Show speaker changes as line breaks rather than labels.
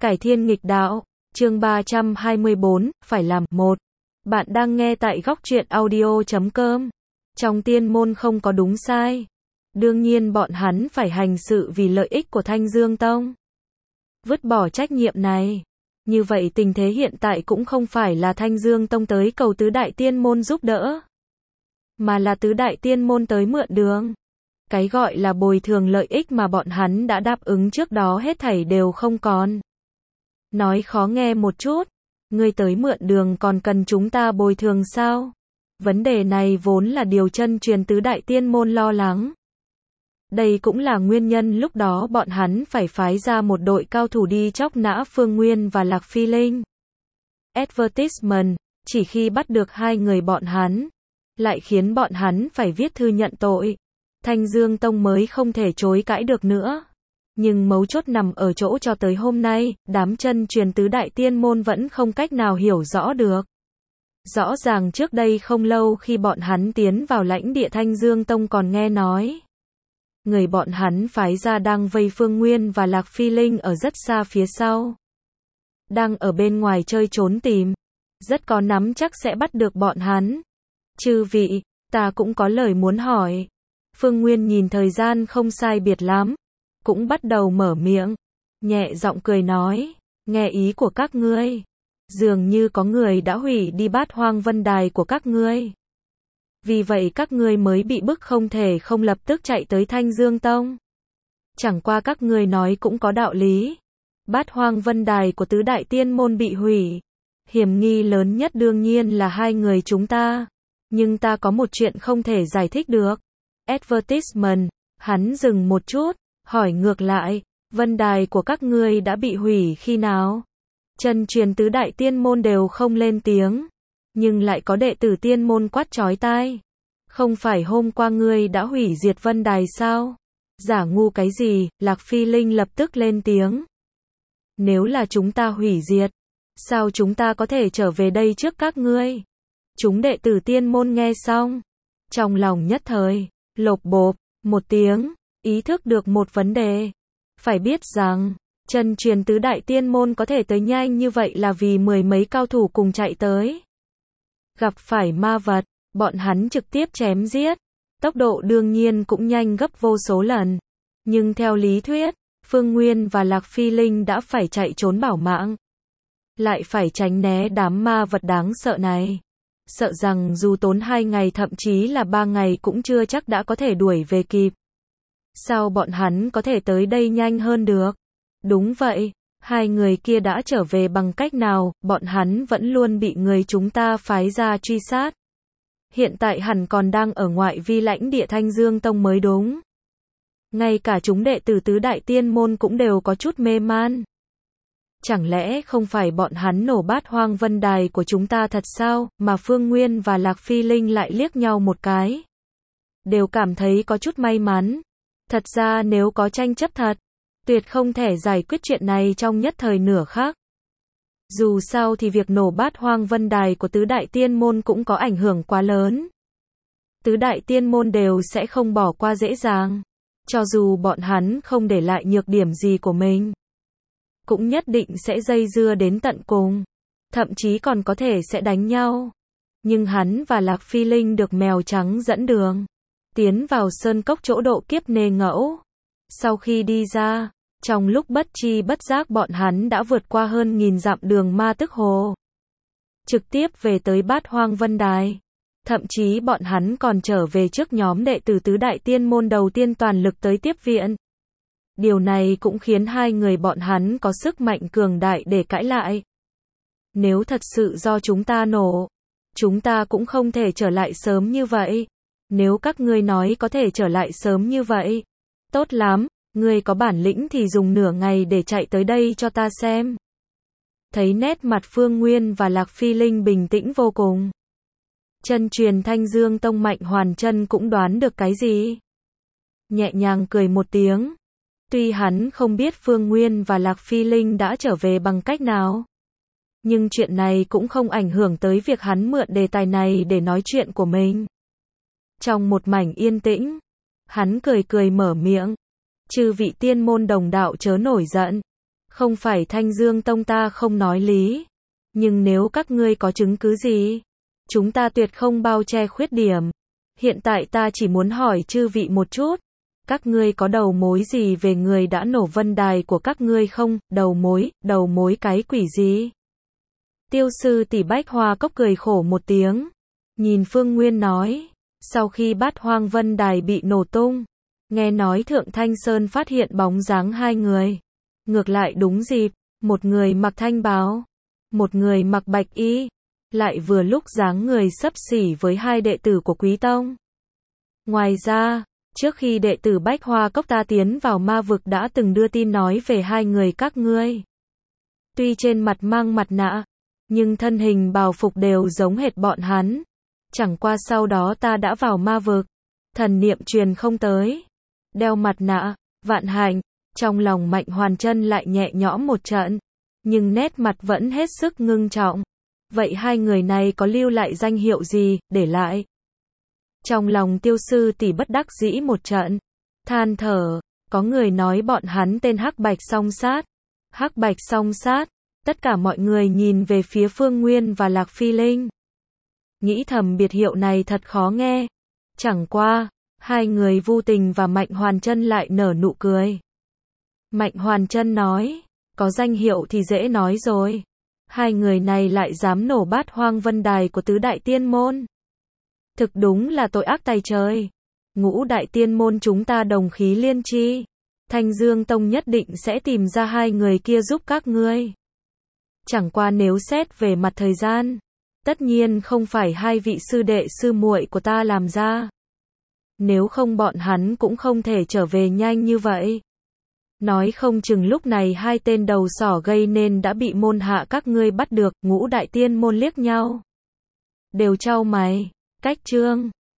Cải thiên nghịch đạo, chương 324, phải làm. 1. Bạn đang nghe tại góc truyện audio.com. Trong tiên môn không có đúng sai. Đương nhiên bọn hắn phải hành sự vì lợi ích của Thanh Dương Tông. Vứt bỏ trách nhiệm này. Như vậy tình thế hiện tại cũng không phải là Thanh Dương Tông tới cầu tứ đại tiên môn giúp đỡ, mà là tứ đại tiên môn tới mượn đường. Cái gọi là bồi thường lợi ích mà bọn hắn đã đáp ứng trước đó hết thảy đều không còn. Nói khó nghe một chút, ngươi tới mượn đường còn cần chúng ta bồi thường sao? Vấn đề này vốn là điều chân truyền tứ đại tiên môn lo lắng. Đây cũng là nguyên nhân lúc đó bọn hắn phải phái ra một đội cao thủ đi chóc nã Phương Nguyên và Lạc Phi Linh. Advertisement, chỉ khi bắt được hai người bọn hắn, lại khiến bọn hắn phải viết thư nhận tội. Thanh Dương Tông mới không thể chối cãi được nữa. Nhưng mấu chốt nằm ở chỗ cho tới hôm nay, đám chân truyền tứ đại tiên môn vẫn không cách nào hiểu rõ được. Rõ ràng trước đây không lâu khi bọn hắn tiến vào lãnh địa Thanh Dương Tông còn nghe nói, người bọn hắn phái ra đang vây Phương Nguyên và Lạc Phi Linh ở rất xa phía sau. Đang ở bên ngoài chơi trốn tìm. Rất có nắm chắc sẽ bắt được bọn hắn. Chư vị, ta cũng có lời muốn hỏi. Phương Nguyên nhìn thời gian không sai biệt lắm, cũng bắt đầu mở miệng, nhẹ giọng cười nói, nghe ý của các ngươi, dường như có người đã hủy đi Bát Hoang Vân Đài của các ngươi. Vì vậy các ngươi mới bị bức không thể không lập tức chạy tới Thanh Dương Tông. Chẳng qua các ngươi nói cũng có đạo lý. Bát Hoang Vân Đài của tứ đại tiên môn bị hủy. Hiểm nghi lớn nhất đương nhiên là hai người chúng ta. Nhưng ta có một chuyện không thể giải thích được. Advertisement, hắn dừng một chút, hỏi ngược lại, Vân Đài của các ngươi đã bị hủy khi nào? Chân truyền tứ đại tiên môn đều không lên tiếng, nhưng lại có đệ tử tiên môn quát chói tai. Không phải hôm qua ngươi đã hủy diệt Vân Đài sao? Giả ngu cái gì? Lạc Phi Linh lập tức lên tiếng. Nếu là chúng ta hủy diệt, sao chúng ta có thể trở về đây trước các ngươi? Chúng đệ tử tiên môn nghe xong, trong lòng nhất thời lộp bộp một tiếng, ý thức được một vấn đề. Phải biết rằng, chân truyền tứ đại tiên môn có thể tới nhanh như vậy là vì mười mấy cao thủ cùng chạy tới. Gặp phải ma vật, bọn hắn trực tiếp chém giết. Tốc độ đương nhiên cũng nhanh gấp vô số lần. Nhưng theo lý thuyết, Phương Nguyên và Lạc Phi Linh đã phải chạy trốn bảo mạng. Lại phải tránh né đám ma vật đáng sợ này. Sợ rằng dù tốn 2 ngày thậm chí là 3 ngày cũng chưa chắc đã có thể đuổi về kịp. Sao bọn hắn có thể tới đây nhanh hơn được? Đúng vậy, hai người kia đã trở về bằng cách nào, bọn hắn vẫn luôn bị người chúng ta phái ra truy sát. Hiện tại hẳn còn đang ở ngoại vi lãnh địa Thanh Dương Tông mới đúng. Ngay cả chúng đệ tử tứ đại tiên môn cũng đều có chút mê man. Chẳng lẽ không phải bọn hắn nổ Bát Hoang Vân Đài của chúng ta thật sao, mà Phương Nguyên và Lạc Phi Linh lại liếc nhau một cái. Đều cảm thấy có chút may mắn. Thật ra nếu có tranh chấp thật, tuyệt không thể giải quyết chuyện này trong nhất thời nửa khắc. Dù sao thì việc nổ Bát Hoang Vân Đài của tứ đại tiên môn cũng có ảnh hưởng quá lớn. Tứ đại tiên môn đều sẽ không bỏ qua dễ dàng. Cho dù bọn hắn không để lại nhược điểm gì của mình, cũng nhất định sẽ dây dưa đến tận cùng. Thậm chí còn có thể sẽ đánh nhau. Nhưng hắn và Lạc Phi Linh được mèo trắng dẫn đường, tiến vào sơn cốc chỗ độ kiếp nê ngẫu. Sau khi đi ra, trong lúc bất chi bất giác bọn hắn đã vượt qua hơn 1000 dặm đường ma tức hồ. Trực tiếp về tới Bát Hoang Vân Đài. Thậm chí bọn hắn còn trở về trước nhóm đệ tử tứ đại tiên môn đầu tiên toàn lực tới tiếp viện. Điều này cũng khiến hai người bọn hắn có sức mạnh cường đại để cãi lại. Nếu thật sự do chúng ta nổ, chúng ta cũng không thể trở lại sớm như vậy. Nếu các ngươi nói có thể trở lại sớm như vậy, tốt lắm, ngươi có bản lĩnh thì dùng nửa ngày để chạy tới đây cho ta xem. Thấy nét mặt Phương Nguyên và Lạc Phi Linh bình tĩnh vô cùng. Chân truyền Thanh Dương Tông Mạnh Hoàn Chân cũng đoán được cái gì. Nhẹ nhàng cười một tiếng. Tuy hắn không biết Phương Nguyên và Lạc Phi Linh đã trở về bằng cách nào, nhưng chuyện này cũng không ảnh hưởng tới việc hắn mượn đề tài này để nói chuyện của mình. Trong một mảnh yên tĩnh, hắn cười cười mở miệng. Chư vị tiên môn đồng đạo chớ nổi giận. Không phải Thanh Dương Tông ta không nói lý. Nhưng nếu các ngươi có chứng cứ gì, chúng ta tuyệt không bao che khuyết điểm. Hiện tại ta chỉ muốn hỏi chư vị một chút. Các ngươi có đầu mối gì về người đã nổ vân đài của các ngươi không? Đầu mối cái quỷ gì? Tiêu sư tỷ Bách Hoa Cốc cười khổ một tiếng. Nhìn Phương Nguyên nói. Sau khi Bát Hoang Vân Đài bị nổ tung, nghe nói Thượng Thanh Sơn phát hiện bóng dáng hai người. Ngược lại đúng dịp, một người mặc thanh bào, một người mặc bạch y, lại vừa lúc dáng người xấp xỉ với hai đệ tử của Quý Tông. Ngoài ra, trước khi đệ tử Bách Hoa Cốc ta tiến vào ma vực đã từng đưa tin nói về hai người các ngươi. Tuy trên mặt mang mặt nạ, nhưng thân hình bào phục đều giống hệt bọn hắn. Chẳng qua sau đó ta đã vào ma vực, thần niệm truyền không tới. Đeo mặt nạ, Vạn Hạnh, trong lòng Mạnh Hoàn Chân lại nhẹ nhõm một trận, nhưng nét mặt vẫn hết sức ngưng trọng. Vậy hai người này có lưu lại danh hiệu gì, để lại? Trong lòng Tiêu sư tỷ bất đắc dĩ một trận, than thở, có người nói bọn hắn tên Hắc Bạch Song Sát. Hắc Bạch Song Sát, tất cả mọi người nhìn về phía Phương Nguyên và Lạc Phi Linh. Nghĩ thầm biệt hiệu này thật khó nghe. Chẳng qua, hai người Vu Tình và Mạnh Hoàn Chân lại nở nụ cười. Mạnh Hoàn Chân nói, có danh hiệu thì dễ nói rồi. Hai người này lại dám nổ Bát Hoang Vân Đài của tứ đại tiên môn. Thực đúng là tội ác tày trời. Ngũ đại tiên môn chúng ta đồng khí liên chi. Thanh Dương Tông nhất định sẽ tìm ra hai người kia giúp các ngươi. Chẳng qua nếu xét về mặt thời gian, tất nhiên không phải hai vị sư đệ sư muội của ta làm ra. Nếu không bọn hắn cũng không thể trở về nhanh như vậy. Nói không chừng lúc này hai tên đầu sỏ gây nên đã bị môn hạ các ngươi bắt được. Ngũ đại tiên môn liếc nhau, đều chau mày. Cách chương